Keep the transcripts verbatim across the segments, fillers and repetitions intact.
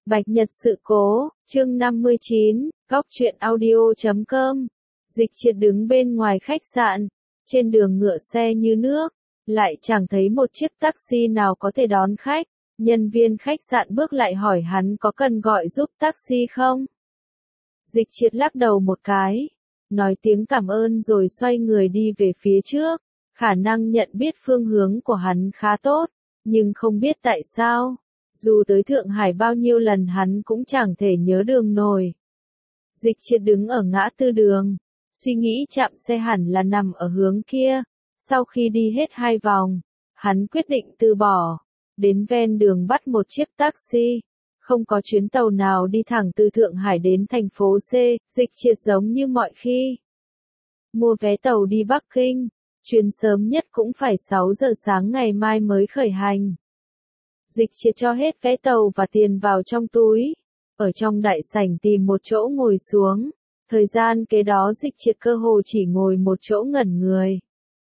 Bạch Nhật sự cố, chương năm mươi chín, góc truyện audio chấm com. Dịch Triệt đứng bên ngoài khách sạn, trên đường ngựa xe như nước, lại chẳng thấy một chiếc taxi nào có thể đón khách. Nhân viên khách sạn bước lại hỏi hắn có cần gọi giúp taxi không? Dịch Triệt lắc đầu một cái, nói tiếng cảm ơn rồi xoay người đi về phía trước. Khả năng nhận biết phương hướng của hắn khá tốt, nhưng không biết tại sao. Dù tới Thượng Hải bao nhiêu lần hắn cũng chẳng thể nhớ đường nổi. Dịch Triệt đứng ở ngã tư đường, suy nghĩ chạm xe hẳn là nằm ở hướng kia. Sau khi đi hết hai vòng, hắn quyết định từ bỏ. Đến ven đường bắt một chiếc taxi. Không có chuyến tàu nào đi thẳng từ Thượng Hải đến thành phố C, Dịch Triệt giống như mọi khi. Mua vé tàu đi Bắc Kinh, chuyến sớm nhất cũng phải sáu giờ sáng ngày mai mới khởi hành. Dịch Triệt cho hết vé tàu và tiền vào trong túi, ở trong đại sảnh tìm một chỗ ngồi xuống. Thời gian kế đó Dịch Triệt cơ hồ chỉ ngồi một chỗ ngẩn người.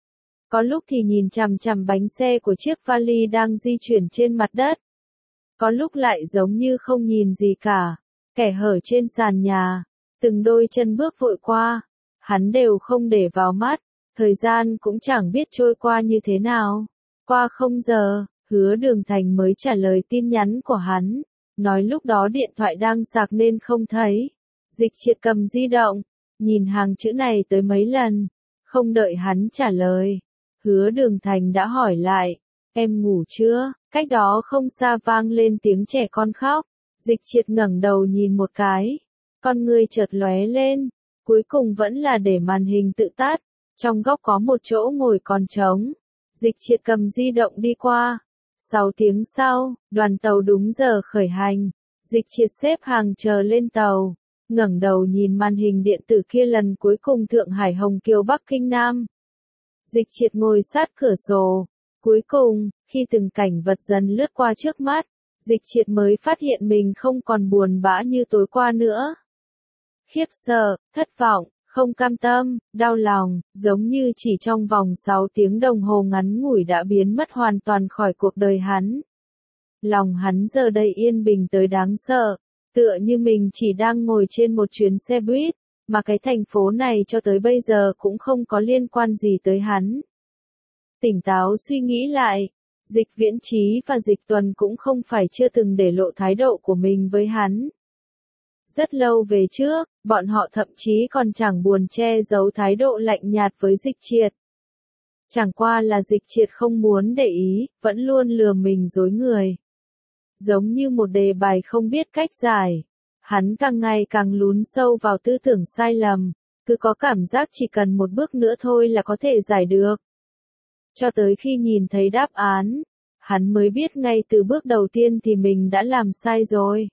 Có lúc thì nhìn chằm chằm bánh xe của chiếc vali đang di chuyển trên mặt đất. Có lúc lại giống như không nhìn gì cả, kẻ hở trên sàn nhà, từng đôi chân bước vội qua, hắn đều không để vào mắt, thời gian cũng chẳng biết trôi qua như thế nào. Qua không giờ, Hứa Đường Thành mới trả lời tin nhắn của hắn, nói lúc đó điện thoại đang sạc nên không thấy. Dịch Triệt cầm di động, nhìn hàng chữ này tới mấy lần, không đợi hắn trả lời. Hứa Đường Thành đã hỏi lại, em ngủ chưa? Cách đó không xa vang lên tiếng trẻ con khóc. Dịch Triệt ngẩng đầu nhìn một cái, con người chợt lóe lên, cuối cùng vẫn là để màn hình tự tắt. Trong góc có một chỗ ngồi còn trống. Dịch Triệt cầm di động đi qua. Sáu tiếng sau, đoàn tàu đúng giờ khởi hành. Dịch Triệt xếp hàng chờ lên tàu, ngẩng đầu nhìn màn hình điện tử kia lần cuối cùng Thượng Hải Hồng Kiều Bắc Kinh Nam. Dịch Triệt ngồi sát cửa sổ. Cuối cùng, khi từng cảnh vật dần lướt qua trước mắt, Dịch Triệt mới phát hiện mình không còn buồn bã như tối qua nữa. Khiếp sợ, thất vọng, không cam tâm, đau lòng, giống như chỉ trong vòng sáu tiếng đồng hồ ngắn ngủi đã biến mất hoàn toàn khỏi cuộc đời hắn. Lòng hắn giờ đây yên bình tới đáng sợ, tựa như mình chỉ đang ngồi trên một chuyến xe buýt, mà cái thành phố này cho tới bây giờ cũng không có liên quan gì tới hắn. Tỉnh táo suy nghĩ lại, Dịch Viễn Chí và Dịch Tuần cũng không phải chưa từng để lộ thái độ của mình với hắn. Rất lâu về trước, bọn họ thậm chí còn chẳng buồn che giấu thái độ lạnh nhạt với Dịch Triệt. Chẳng qua là Dịch Triệt không muốn để ý, vẫn luôn lừa mình dối người. Giống như một đề bài không biết cách giải, hắn càng ngày càng lún sâu vào tư tưởng sai lầm, cứ có cảm giác chỉ cần một bước nữa thôi là có thể giải được. Cho tới khi nhìn thấy đáp án, hắn mới biết ngay từ bước đầu tiên thì mình đã làm sai rồi.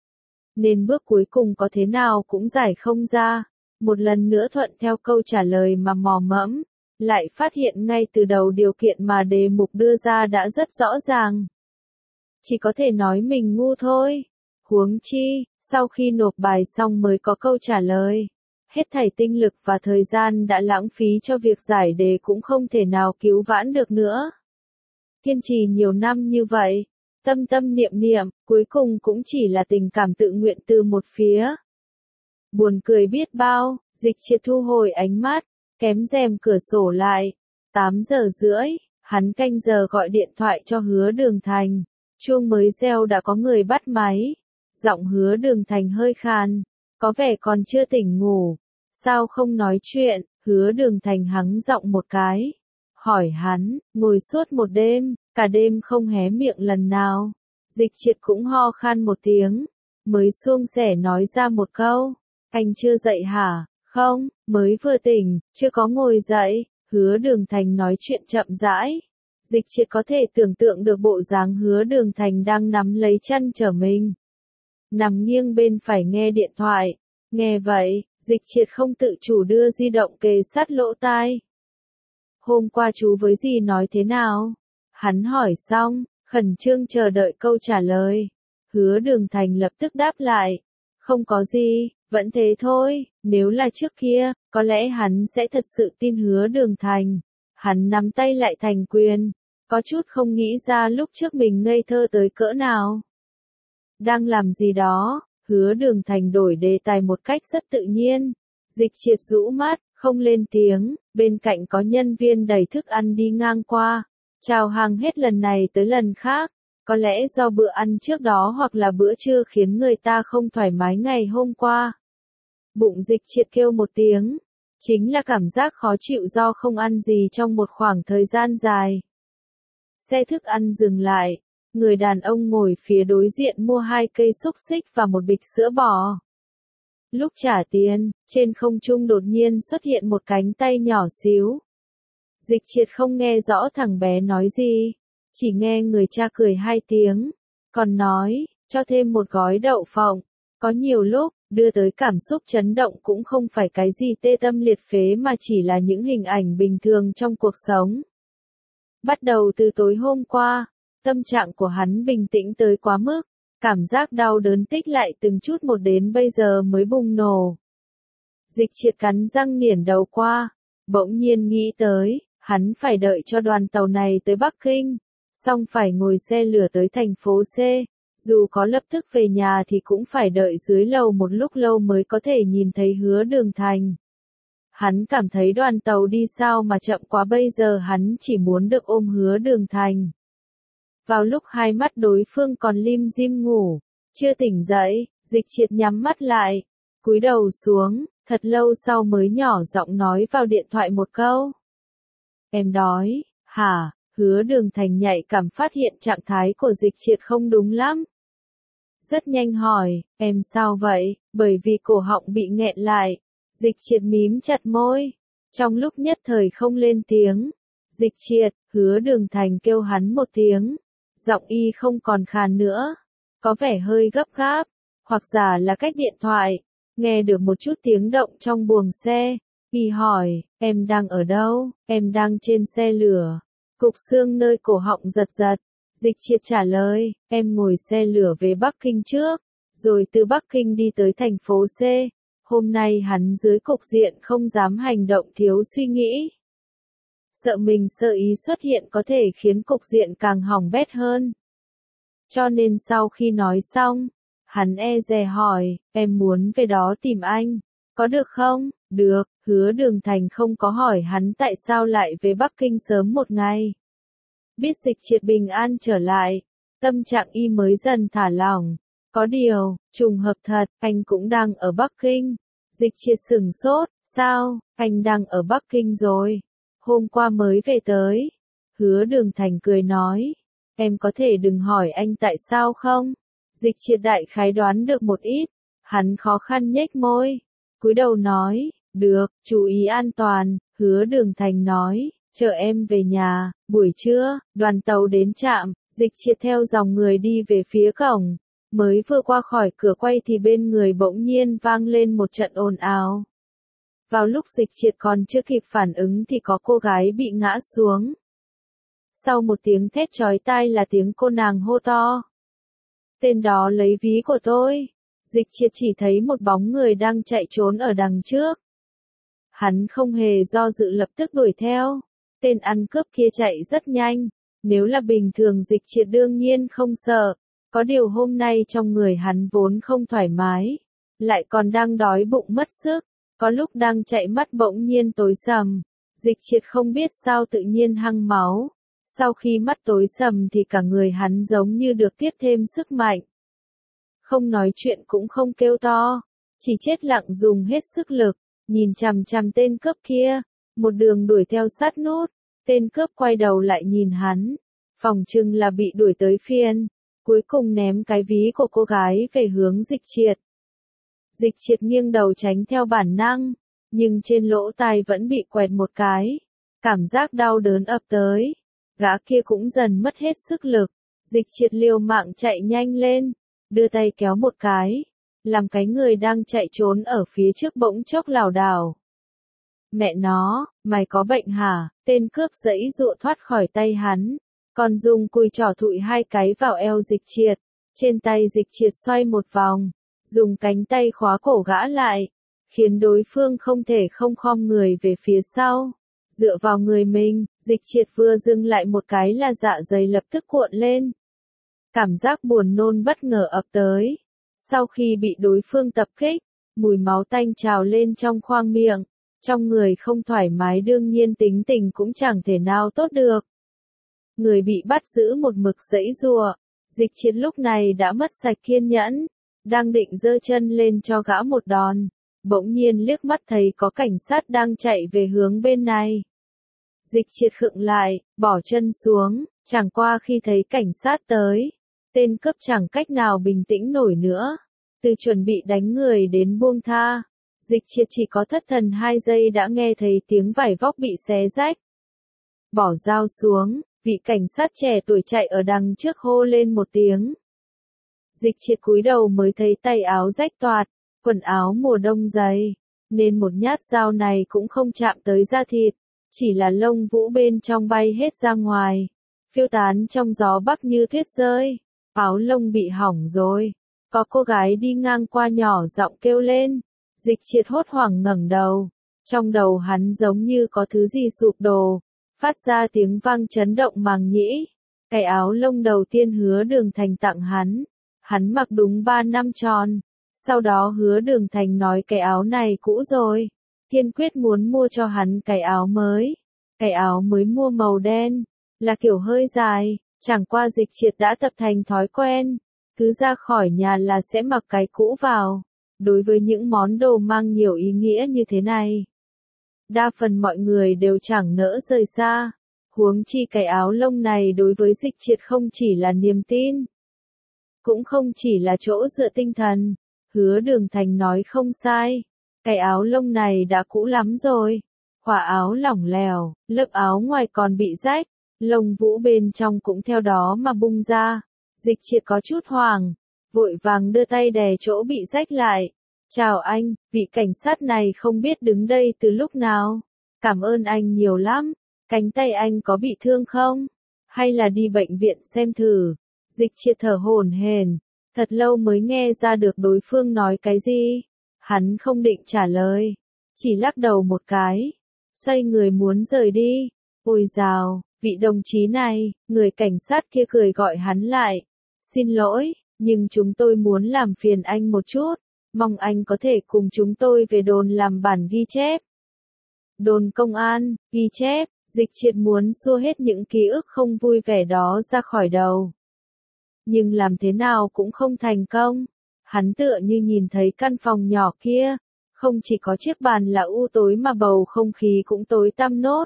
Nên bước cuối cùng có thế nào cũng giải không ra. Một lần nữa thuận theo câu trả lời mà mò mẫm, lại phát hiện ngay từ đầu điều kiện mà đề mục đưa ra đã rất rõ ràng. Chỉ có thể nói mình ngu thôi. Huống chi, sau khi nộp bài xong mới có câu trả lời. Hết thảy tinh lực và thời gian đã lãng phí cho việc giải đề cũng không thể nào cứu vãn được nữa. Kiên trì nhiều năm như vậy, tâm tâm niệm niệm, cuối cùng cũng chỉ là tình cảm tự nguyện từ một phía. Buồn cười biết bao, Dịch Triệt thu hồi ánh mắt, kém rèm cửa sổ lại. tám giờ rưỡi, hắn canh giờ gọi điện thoại cho Hứa Đường Thành. Chuông mới reo đã có người bắt máy. Giọng Hứa Đường Thành hơi khàn, có vẻ còn chưa tỉnh ngủ. Sao không nói chuyện? Hứa Đường Thành hắng giọng một cái. Hỏi hắn, ngồi suốt một đêm, cả đêm không hé miệng lần nào. Dịch Triệt cũng ho khan một tiếng, mới suông sẻ nói ra một câu. Anh chưa dậy hả? Không, mới vừa tỉnh, chưa có ngồi dậy. Hứa Đường Thành nói chuyện chậm rãi. Dịch Triệt có thể tưởng tượng được bộ dáng Hứa Đường Thành đang nắm lấy chân trở mình. Nằm nghiêng bên phải nghe điện thoại. Nghe vậy, Dịch Triệt không tự chủ đưa di động kề sát lỗ tai. Hôm qua chú với dì nói thế nào? Hắn hỏi xong, khẩn trương chờ đợi câu trả lời. Hứa Đường Thành lập tức đáp lại. Không có gì, vẫn thế thôi, nếu là trước kia, có lẽ hắn sẽ thật sự tin Hứa Đường Thành. Hắn nắm tay lại thành quyền, có chút không nghĩ ra lúc trước mình ngây thơ tới cỡ nào. Đang làm gì đó? Hứa Đường Thành đổi đề tài một cách rất tự nhiên. Dịch Triệt rũ mắt, không lên tiếng, bên cạnh có nhân viên đẩy thức ăn đi ngang qua. Chào hàng hết lần này tới lần khác. Có lẽ do bữa ăn trước đó hoặc là bữa trưa khiến người ta không thoải mái ngày hôm qua. Bụng Dịch Triệt kêu một tiếng. Chính là cảm giác khó chịu do không ăn gì trong một khoảng thời gian dài. Xe thức ăn dừng lại. Người đàn ông ngồi phía đối diện mua hai cây xúc xích và một bịch sữa bò. Lúc trả tiền, trên không trung đột nhiên xuất hiện một cánh tay nhỏ xíu. Dịch Triệt không nghe rõ thằng bé nói gì, chỉ nghe người cha cười hai tiếng, còn nói, cho thêm một gói đậu phộng. Có nhiều lúc, đưa tới cảm xúc chấn động cũng không phải cái gì tê tâm liệt phế mà chỉ là những hình ảnh bình thường trong cuộc sống. Bắt đầu từ tối hôm qua, tâm trạng của hắn bình tĩnh tới quá mức, cảm giác đau đớn tích lại từng chút một đến bây giờ mới bùng nổ. Dịch Triệt cắn răng nghiền đầu qua, bỗng nhiên nghĩ tới, hắn phải đợi cho đoàn tàu này tới Bắc Kinh, xong phải ngồi xe lửa tới thành phố C, dù có lập tức về nhà thì cũng phải đợi dưới lầu một lúc lâu mới có thể nhìn thấy Hứa Đường Thành. Hắn cảm thấy đoàn tàu đi sao mà chậm quá, bây giờ hắn chỉ muốn được ôm Hứa Đường Thành. Vào lúc hai mắt đối phương còn lim dim ngủ, chưa tỉnh dậy, Dịch Triệt nhắm mắt lại, cúi đầu xuống, thật lâu sau mới nhỏ giọng nói vào điện thoại một câu. Em đói, hả? Hứa Đường Thành nhạy cảm phát hiện trạng thái của Dịch Triệt không đúng lắm. Rất nhanh hỏi, em sao vậy? Bởi vì cổ họng bị nghẹn lại. Dịch Triệt mím chặt môi, trong lúc nhất thời không lên tiếng. Dịch Triệt, Hứa Đường Thành kêu hắn một tiếng. Giọng y không còn khàn nữa, có vẻ hơi gấp gáp, hoặc giả là cách điện thoại, nghe được một chút tiếng động trong buồng xe, y hỏi, em đang ở đâu? Em đang trên xe lửa. Cục xương nơi cổ họng giật giật, Dịch Triệt trả lời, em ngồi xe lửa về Bắc Kinh trước, rồi từ Bắc Kinh đi tới thành phố C. Hôm nay hắn dưới cục diện không dám hành động thiếu suy nghĩ. Sợ mình sơ ý xuất hiện có thể khiến cục diện càng hỏng bét hơn. Cho nên sau khi nói xong, hắn e dè hỏi, em muốn về đó tìm anh, có được không? Được, Hứa Đường Thành không có hỏi hắn tại sao lại về Bắc Kinh sớm một ngày. Biết Dịch Triệt bình an trở lại, tâm trạng y mới dần thả lỏng. Có điều, trùng hợp thật, anh cũng đang ở Bắc Kinh. Dịch Triệt sửng sốt, sao, anh đang ở Bắc Kinh rồi? Hôm qua mới về tới. Hứa Đường Thành cười nói, em có thể đừng hỏi anh tại sao không? Dịch Triệt đại khái đoán được một ít, hắn khó khăn nhếch môi, cúi đầu nói, được, chú ý an toàn. Hứa Đường Thành nói, chờ em về nhà. Buổi trưa, đoàn tàu đến trạm, Dịch Triệt theo dòng người đi về phía cổng, mới vừa qua khỏi cửa quay thì bên người bỗng nhiên vang lên một trận ồn ào. Vào lúc Dịch Triệt còn chưa kịp phản ứng thì có cô gái bị ngã xuống. Sau một tiếng thét chói tai là tiếng cô nàng hô to. Tên đó lấy ví của tôi. Dịch Triệt chỉ thấy một bóng người đang chạy trốn ở đằng trước. Hắn không hề do dự lập tức đuổi theo. Tên ăn cướp kia chạy rất nhanh. Nếu là bình thường Dịch Triệt đương nhiên không sợ. Có điều hôm nay trong người hắn vốn không thoải mái. Lại còn đang đói bụng mất sức. Có lúc đang chạy mắt bỗng nhiên tối sầm. Dịch Triệt không biết sao tự nhiên hăng máu. Sau khi mắt tối sầm thì cả người hắn giống như được tiếp thêm sức mạnh. Không nói chuyện cũng không kêu to. Chỉ chết lặng dùng hết sức lực. Nhìn chằm chằm tên cướp kia. Một đường đuổi theo sát nút. Tên cướp quay đầu lại nhìn hắn. Phòng chừng là bị đuổi tới phiên. Cuối cùng ném cái ví của cô gái về hướng Dịch Triệt. Dịch Triệt nghiêng đầu tránh theo bản năng, nhưng trên lỗ tai vẫn bị quẹt một cái. Cảm giác đau đớn ập tới. Gã kia cũng dần mất hết sức lực. Dịch Triệt liều mạng chạy nhanh lên, đưa tay kéo một cái, làm cái người đang chạy trốn ở phía trước bỗng chốc lảo đảo. Mẹ nó, mày có bệnh hả? Tên cướp giãy giụa thoát khỏi tay hắn, còn dùng cùi trỏ thụi hai cái vào eo Dịch Triệt. Trên tay Dịch Triệt xoay một vòng, dùng cánh tay khóa cổ gã lại, khiến đối phương không thể không khom người về phía sau. Dựa vào người mình, Dịch Triệt vừa dừng lại một cái là dạ dày lập tức cuộn lên. Cảm giác buồn nôn bất ngờ ập tới. Sau khi bị đối phương tập kích, mùi máu tanh trào lên trong khoang miệng. Trong người không thoải mái đương nhiên tính tình cũng chẳng thể nào tốt được. Người bị bắt giữ một mực giãy giụa. Dịch Triệt lúc này đã mất sạch kiên nhẫn. Đang định giơ chân lên cho gã một đòn. Bỗng nhiên liếc mắt thấy có cảnh sát đang chạy về hướng bên này. Dịch Triệt khựng lại, bỏ chân xuống, chẳng qua khi thấy cảnh sát tới. Tên cướp chẳng cách nào bình tĩnh nổi nữa. Từ chuẩn bị đánh người đến buông tha. Dịch Triệt chỉ có thất thần hai giây đã nghe thấy tiếng vải vóc bị xé rách. Bỏ dao xuống, vị cảnh sát trẻ tuổi chạy ở đằng trước hô lên một tiếng. Dịch Triệt cúi đầu mới thấy tay áo rách toạc, quần áo mùa đông dày, nên một nhát dao này cũng không chạm tới da thịt, chỉ là lông vũ bên trong bay hết ra ngoài, phiêu tán trong gió bắc như tuyết rơi. Áo lông bị hỏng rồi. Có cô gái đi ngang qua nhỏ giọng kêu lên. Dịch Triệt hốt hoảng ngẩng đầu. Trong đầu hắn giống như có thứ gì sụp đổ, phát ra tiếng vang chấn động màng nhĩ. Cái áo lông đầu tiên Hứa Đường Thành tặng hắn, hắn mặc đúng ba năm tròn. Sau đó Hứa Đường Thành nói cái áo này cũ rồi, kiên quyết muốn mua cho hắn cái áo mới. Cái áo mới mua màu đen, là kiểu hơi dài. Chẳng qua Dịch Triệt đã tập thành thói quen, cứ ra khỏi nhà là sẽ mặc cái cũ vào. Đối với những món đồ mang nhiều ý nghĩa như thế này, đa phần mọi người đều chẳng nỡ rời xa. Huống chi cái áo lông này đối với Dịch Triệt không chỉ là niềm tin, cũng không chỉ là chỗ dựa tinh thần. Hứa Đường Thành nói không sai, cái áo lông này đã cũ lắm rồi. Khóa áo lỏng lẻo, lớp áo ngoài còn bị rách. Lông vũ bên trong cũng theo đó mà bung ra. Dịch Triệt có chút hoảng, vội vàng đưa tay đè chỗ bị rách lại. Chào anh, vị cảnh sát này không biết đứng đây từ lúc nào. Cảm ơn anh nhiều lắm. Cánh tay anh có bị thương không? Hay là đi bệnh viện xem thử? Dịch Triệt thở hổn hển, thật lâu mới nghe ra được đối phương nói cái gì. Hắn không định trả lời, chỉ lắc đầu một cái, xoay người muốn rời đi. Ôi dào! Vị đồng chí này, người cảnh sát kia cười gọi hắn lại. Xin lỗi, nhưng chúng tôi muốn làm phiền anh một chút, mong anh có thể cùng chúng tôi về đồn làm bản ghi chép. Đồn công an, ghi chép, Dịch Triệt muốn xua hết những ký ức không vui vẻ đó ra khỏi đầu. Nhưng làm thế nào cũng không thành công. Hắn tựa như nhìn thấy căn phòng nhỏ kia, không chỉ có chiếc bàn là u tối mà bầu không khí cũng tối tăm nốt.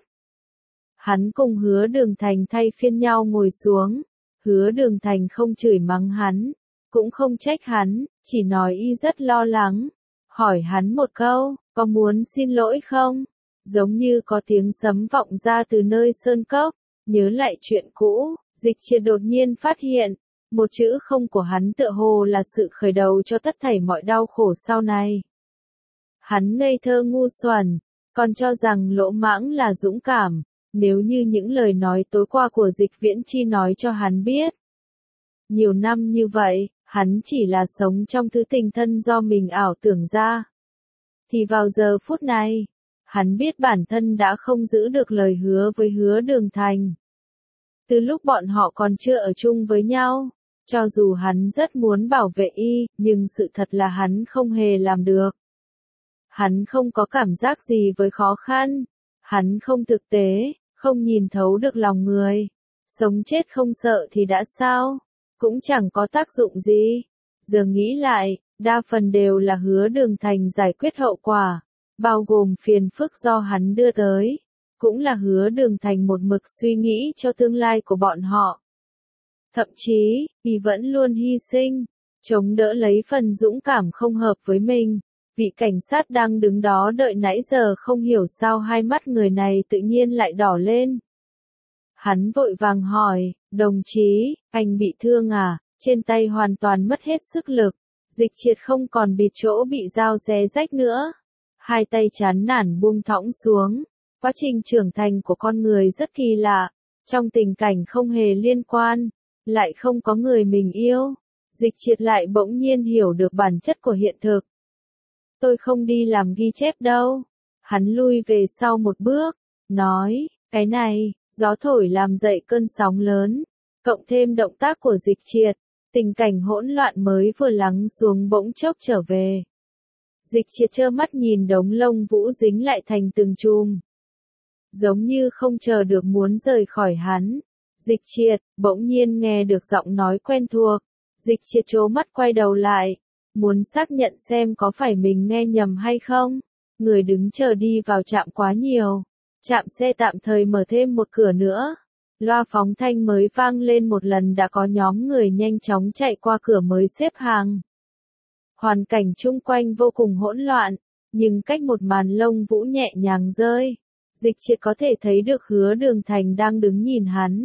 Hắn cùng Hứa Đường Thành thay phiên nhau ngồi xuống. Hứa Đường Thành không chửi mắng hắn, cũng không trách hắn, chỉ nói y rất lo lắng. Hỏi hắn một câu, có muốn xin lỗi không? Giống như có tiếng sấm vọng ra từ nơi sơn cốc. Nhớ lại chuyện cũ, Dịch Triệt đột nhiên phát hiện, một chữ không của hắn tựa hồ là sự khởi đầu cho tất thảy mọi đau khổ sau này. Hắn ngây thơ ngu xuẩn, còn cho rằng lỗ mãng là dũng cảm. Nếu như những lời nói tối qua của Dịch Viễn Chi nói cho hắn biết. Nhiều năm như vậy, hắn chỉ là sống trong thứ tình thân do mình ảo tưởng ra. Thì vào giờ phút này, hắn biết bản thân đã không giữ được lời hứa với Hứa Đường Thành. Từ lúc bọn họ còn chưa ở chung với nhau, cho dù hắn rất muốn bảo vệ y, nhưng sự thật là hắn không hề làm được. Hắn không có cảm giác gì với khó khăn. Hắn không thực tế, không nhìn thấu được lòng người. Sống chết không sợ thì đã sao? Cũng chẳng có tác dụng gì. Giờ nghĩ lại, đa phần đều là Hứa Đường Thành giải quyết hậu quả, bao gồm phiền phức do hắn đưa tới. Cũng là Hứa Đường Thành một mực suy nghĩ cho tương lai của bọn họ. Thậm chí, y vẫn luôn hy sinh, chống đỡ lấy phần dũng cảm không hợp với mình. Vị cảnh sát đang đứng đó đợi nãy giờ không hiểu sao hai mắt người này tự nhiên lại đỏ lên. Hắn vội vàng hỏi, đồng chí, anh bị thương à? Trên tay hoàn toàn mất hết sức lực. Dịch Triệt không còn bịt chỗ bị dao xé rách nữa. Hai tay chán nản buông thõng xuống. Quá trình trưởng thành của con người rất kỳ lạ. Trong tình cảnh không hề liên quan, lại không có người mình yêu. Dịch Triệt lại bỗng nhiên hiểu được bản chất của hiện thực. Tôi không đi làm ghi chép đâu. Hắn lui về sau một bước, nói, cái này, gió thổi làm dậy cơn sóng lớn. Cộng thêm động tác của Dịch Triệt, tình cảnh hỗn loạn mới vừa lắng xuống bỗng chốc trở về. Dịch Triệt trơ mắt nhìn đống lông vũ dính lại thành từng chùm. Giống như không chờ được muốn rời khỏi hắn. Dịch Triệt, bỗng nhiên nghe được giọng nói quen thuộc. Dịch Triệt trố mắt quay đầu lại. Muốn xác nhận xem có phải mình nghe nhầm hay không. Người đứng chờ đi vào trạm quá nhiều. Trạm xe tạm thời mở thêm một cửa nữa. Loa phóng thanh mới vang lên một lần đã có nhóm người nhanh chóng chạy qua cửa mới xếp hàng. Hoàn cảnh chung quanh vô cùng hỗn loạn, nhưng cách một màn lông vũ nhẹ nhàng rơi, Dịch Triệt có thể thấy được Hứa Đường Thành đang đứng nhìn hắn.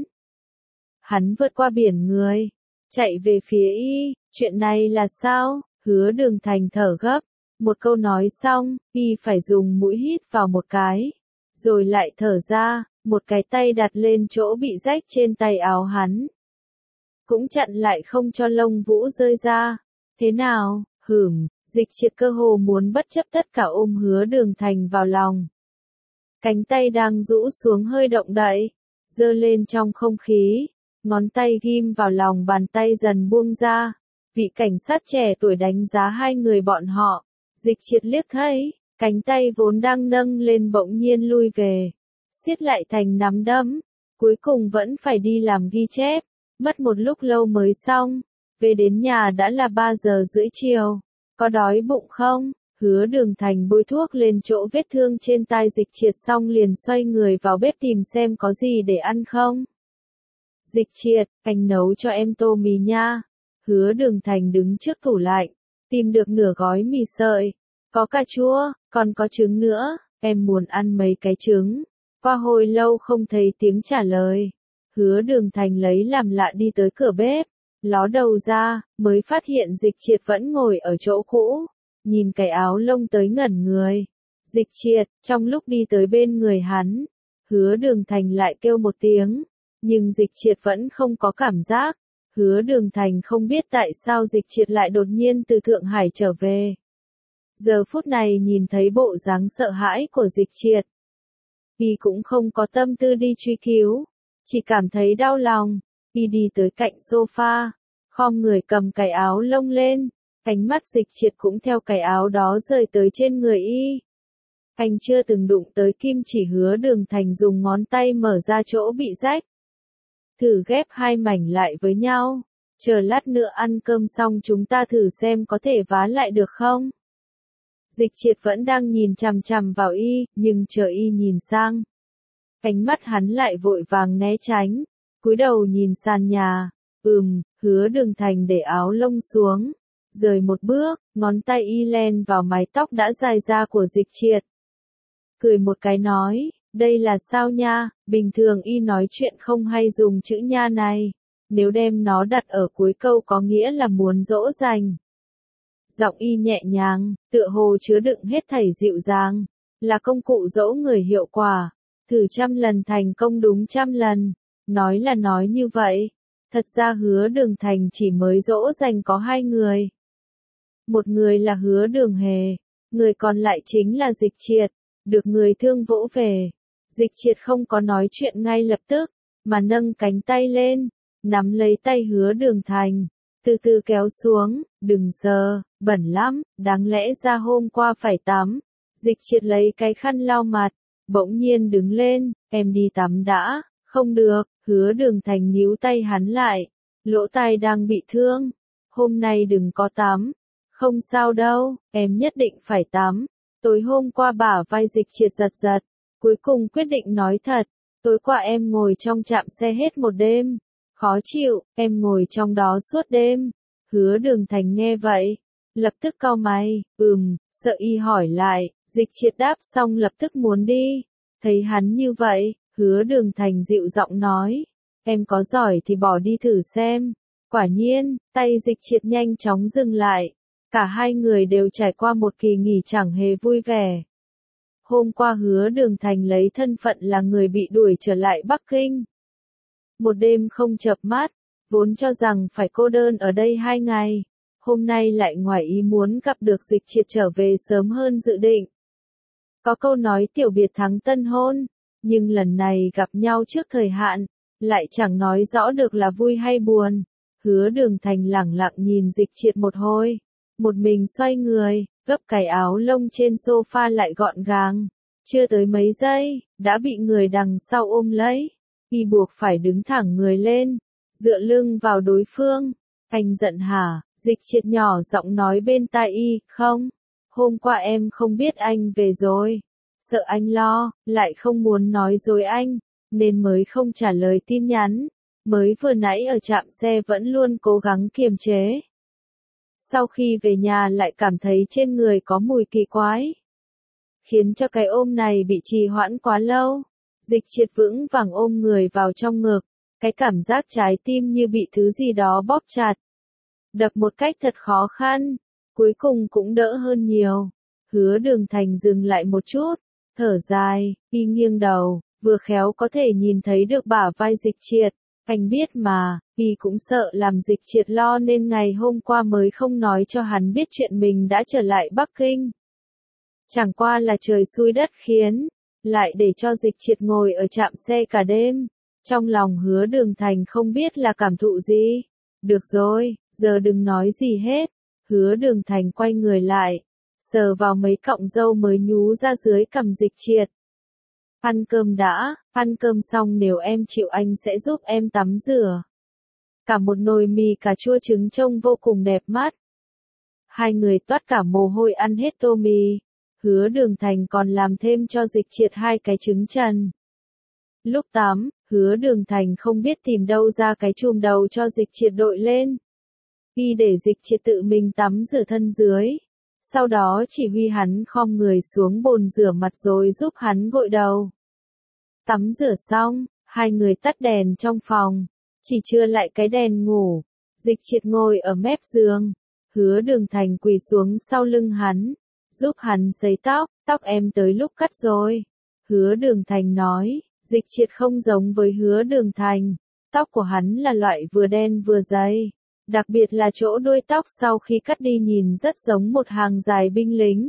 Hắn vượt qua biển người, chạy về phía y, chuyện này là sao? Hứa Đường Thành thở gấp, một câu nói xong, y phải dùng mũi hít vào một cái, rồi lại thở ra, một cái tay đặt lên chỗ bị rách trên tay áo hắn. Cũng chặn lại không cho lông vũ rơi ra. Thế nào? Hửm, Dịch Triệt cơ hồ muốn bất chấp tất cả ôm Hứa Đường Thành vào lòng. Cánh tay đang rũ xuống hơi động đậy, giơ lên trong không khí, ngón tay ghim vào lòng bàn tay dần buông ra. Vị cảnh sát trẻ tuổi đánh giá hai người bọn họ, Dịch Triệt liếc thấy, cánh tay vốn đang nâng lên bỗng nhiên lui về, siết lại thành nắm đấm, cuối cùng vẫn phải đi làm ghi chép, mất một lúc lâu mới xong. Về đến nhà đã là ba giờ rưỡi chiều. Có đói bụng không? Hứa Đường Thành bôi thuốc lên chỗ vết thương trên tai Dịch Triệt xong liền xoay người vào bếp tìm xem có gì để ăn không. Dịch Triệt, anh nấu cho em tô mì nha. Hứa Đường Thành đứng trước tủ lạnh, tìm được nửa gói mì sợi, có cà chua, còn có trứng nữa, em muốn ăn mấy cái trứng. Qua hồi lâu không thấy tiếng trả lời, Hứa Đường Thành lấy làm lạ đi tới cửa bếp. Ló đầu ra, mới phát hiện Dịch Triệt vẫn ngồi ở chỗ cũ, nhìn cái áo lông tới ngẩn người. Dịch Triệt, trong lúc đi tới bên người hắn, Hứa Đường Thành lại kêu một tiếng, nhưng Dịch Triệt vẫn không có cảm giác. Hứa Đường Thành không biết tại sao Dịch Triệt lại đột nhiên từ Thượng Hải trở về. Giờ phút này nhìn thấy bộ dáng sợ hãi của Dịch Triệt, y cũng không có tâm tư đi truy cứu, chỉ cảm thấy đau lòng. Y đi tới cạnh sofa, khom người cầm cái áo lông lên, ánh mắt Dịch Triệt cũng theo cái áo đó rơi tới trên người y. Anh chưa từng đụng tới kim chỉ. Hứa Đường Thành dùng ngón tay mở ra chỗ bị rách. Thử ghép hai mảnh lại với nhau, chờ lát nữa ăn cơm xong chúng ta thử xem có thể vá lại được không. Dịch Triệt vẫn đang nhìn chằm chằm vào y, nhưng chờ y nhìn sang, ánh mắt hắn lại vội vàng né tránh. Cúi đầu nhìn sàn nhà, ừm, Hứa Đường Thành để áo lông xuống, rời một bước, ngón tay y len vào mái tóc đã dài ra của Dịch Triệt. Cười một cái nói, đây là sao nha, bình thường y nói chuyện không hay dùng chữ nha này, nếu đem nó đặt ở cuối câu có nghĩa là muốn dỗ dành. Giọng y nhẹ nhàng, tựa hồ chứa đựng hết thảy dịu dàng, là công cụ dỗ người hiệu quả, thử trăm lần thành công đúng trăm lần. Nói là nói như vậy, thật ra Hứa Đường Thành chỉ mới dỗ dành có hai người. Một người là Hứa Đường Hề, người còn lại chính là Dịch Triệt, được người thương vỗ về. Dịch Triệt không có nói chuyện ngay lập tức, mà nâng cánh tay lên, nắm lấy tay Hứa Đường Thành, từ từ kéo xuống, đừng sờ, bẩn lắm, đáng lẽ ra hôm qua phải tắm. Dịch Triệt lấy cái khăn lau mặt, bỗng nhiên đứng lên, em đi tắm đã. Không được, Hứa Đường Thành níu tay hắn lại, lỗ tai đang bị thương, hôm nay đừng có tắm. Không sao đâu, em nhất định phải tắm. Tối hôm qua bả vai Dịch Triệt giật giật, cuối cùng quyết định nói thật, tối qua em ngồi trong trạm xe hết một đêm, khó chịu, em ngồi trong đó suốt đêm. Hứa Đường Thành nghe vậy, lập tức cau mày, ừm, sợ y hỏi lại, Dịch Triệt đáp xong lập tức muốn đi, thấy hắn như vậy. Hứa Đường Thành dịu giọng nói, em có giỏi thì bỏ đi thử xem. Quả nhiên, tay Dịch Triệt nhanh chóng dừng lại. Cả hai người đều trải qua một kỳ nghỉ chẳng hề vui vẻ. Hôm qua Hứa Đường Thành lấy thân phận là người bị đuổi trở lại Bắc Kinh. Một đêm không chợp mắt, vốn cho rằng phải cô đơn ở đây hai ngày. Hôm nay lại ngoài ý muốn gặp được Dịch Triệt trở về sớm hơn dự định. Có câu nói tiểu biệt thắng tân hôn. Nhưng lần này gặp nhau trước thời hạn, lại chẳng nói rõ được là vui hay buồn. Hứa Đường Thành lẳng lặng nhìn Dịch Triệt một hồi, một mình xoay người, gấp cái áo lông trên sofa lại gọn gàng. Chưa tới mấy giây, đã bị người đằng sau ôm lấy. Y buộc phải đứng thẳng người lên, dựa lưng vào đối phương. Anh giận hả? Dịch Triệt nhỏ giọng nói bên tai y, không. Hôm qua em không biết anh về rồi. Sợ anh lo, lại không muốn nói dối anh, nên mới không trả lời tin nhắn. Mới vừa nãy ở trạm xe vẫn luôn cố gắng kiềm chế. Sau khi về nhà lại cảm thấy trên người có mùi kỳ quái. Khiến cho cái ôm này bị trì hoãn quá lâu. Dịch Triệt vững vàng ôm người vào trong ngực. Cái cảm giác trái tim như bị thứ gì đó bóp chặt. Đập một cách thật khó khăn. Cuối cùng cũng đỡ hơn nhiều. Hứa Đường Thành dừng lại một chút. Thở dài, y nghiêng đầu, vừa khéo có thể nhìn thấy được bả vai Dịch Triệt. Anh biết mà, y cũng sợ làm Dịch Triệt lo nên ngày hôm qua mới không nói cho hắn biết chuyện mình đã trở lại Bắc Kinh. Chẳng qua là trời xui đất khiến, lại để cho Dịch Triệt ngồi ở trạm xe cả đêm. Trong lòng Hứa Đường Thành không biết là cảm thụ gì. Được rồi, giờ đừng nói gì hết. Hứa Đường Thành quay người lại, sờ vào mấy cọng râu mới nhú ra dưới cằm Dịch Triệt. Ăn cơm đã, ăn cơm xong nếu em chịu anh sẽ giúp em tắm rửa. Cả một nồi mì cà chua trứng trông vô cùng đẹp mắt. Hai người toát cả mồ hôi ăn hết tô mì. Hứa Đường Thành còn làm thêm cho Dịch Triệt hai cái trứng trần. Lúc tắm, Hứa Đường Thành không biết tìm đâu ra cái chùm đầu cho Dịch Triệt đội lên. Y để Dịch Triệt tự mình tắm rửa thân dưới. Sau đó chỉ huy hắn khom người xuống bồn rửa mặt rồi giúp hắn gội đầu. Tắm rửa xong, hai người tắt đèn trong phòng. Chỉ chưa lại cái đèn ngủ. Dịch Triệt ngồi ở mép giường. Hứa Đường Thành quỳ xuống sau lưng hắn. Giúp hắn sấy tóc, tóc em tới lúc cắt rồi. Hứa Đường Thành nói, Dịch Triệt không giống với Hứa Đường Thành. Tóc của hắn là loại vừa đen vừa dày. Đặc biệt là chỗ đuôi tóc sau khi cắt đi nhìn rất giống một hàng dài binh lính.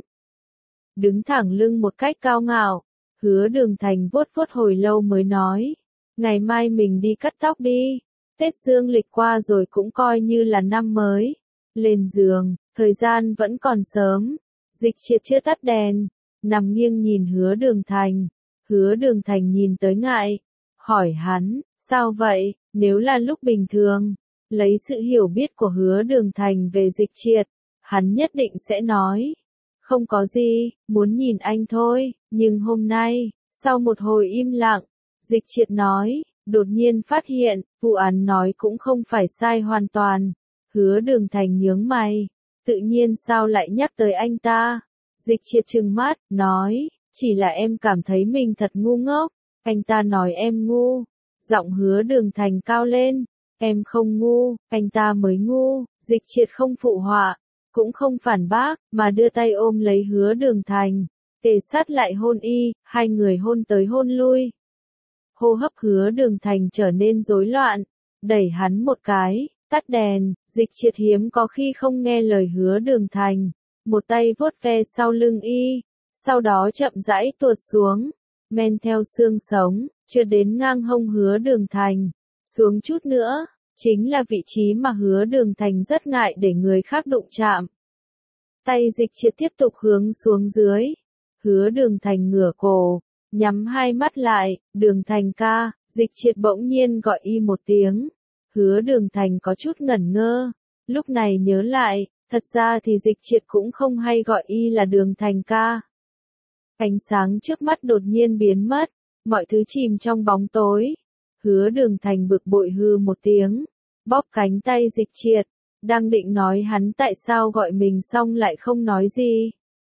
Đứng thẳng lưng một cách cao ngạo, Hứa Đường Thành vuốt vuốt hồi lâu mới nói, ngày mai mình đi cắt tóc đi, Tết dương lịch qua rồi cũng coi như là năm mới. Lên giường, thời gian vẫn còn sớm, Dịch Triệt chưa tắt đèn, nằm nghiêng nhìn Hứa Đường Thành. Hứa Đường Thành nhìn tới ngại, hỏi hắn, sao vậy, nếu là lúc bình thường. Lấy sự hiểu biết của Hứa Đường Thành về Dịch Triệt, hắn nhất định sẽ nói, không có gì, muốn nhìn anh thôi, nhưng hôm nay, sau một hồi im lặng, Dịch Triệt nói, đột nhiên phát hiện, vụ án nói cũng không phải sai hoàn toàn. Hứa Đường Thành nhướng mày, tự nhiên sao lại nhắc tới anh ta? Dịch Triệt trừng mắt, nói, chỉ là em cảm thấy mình thật ngu ngốc, anh ta nói em ngu. Giọng Hứa Đường Thành cao lên. Em không ngu, anh ta mới ngu. Dịch Triệt không phụ họa, cũng không phản bác, mà đưa tay ôm lấy Hứa Đường Thành, kề sát lại hôn y, hai người hôn tới hôn lui. Hô hấp Hứa Đường Thành trở nên rối loạn, đẩy hắn một cái, tắt đèn. Dịch Triệt hiếm có khi không nghe lời Hứa Đường Thành, một tay vuốt ve sau lưng y, sau đó chậm rãi tuột xuống, men theo xương sống, chưa đến ngang hông Hứa Đường Thành. Xuống chút nữa, chính là vị trí mà Hứa Đường Thành rất ngại để người khác đụng chạm. Tay Dịch Triệt tiếp tục hướng xuống dưới. Hứa Đường Thành ngửa cổ, nhắm hai mắt lại, Đường Thành ca. Dịch Triệt bỗng nhiên gọi y một tiếng. Hứa Đường Thành có chút ngẩn ngơ, lúc này nhớ lại, thật ra thì Dịch Triệt cũng không hay gọi y là Đường Thành ca. Ánh sáng trước mắt đột nhiên biến mất, mọi thứ chìm trong bóng tối. Hứa Đường Thành bực bội hư một tiếng, bóp cánh tay Dịch Triệt, đang định nói hắn tại sao gọi mình xong lại không nói gì.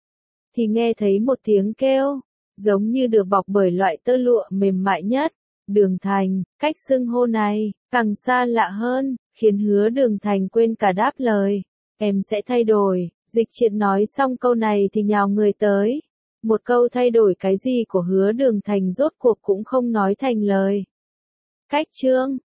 Thì nghe thấy một tiếng kêu, giống như được bọc bởi loại tơ lụa mềm mại nhất. Đường Thành, cách xưng hô này, càng xa lạ hơn, khiến Hứa Đường Thành quên cả đáp lời. Em sẽ thay đổi. Dịch Triệt nói xong câu này thì nhào người tới. Một câu thay đổi cái gì của Hứa Đường Thành rốt cuộc cũng không nói thành lời. Cách chương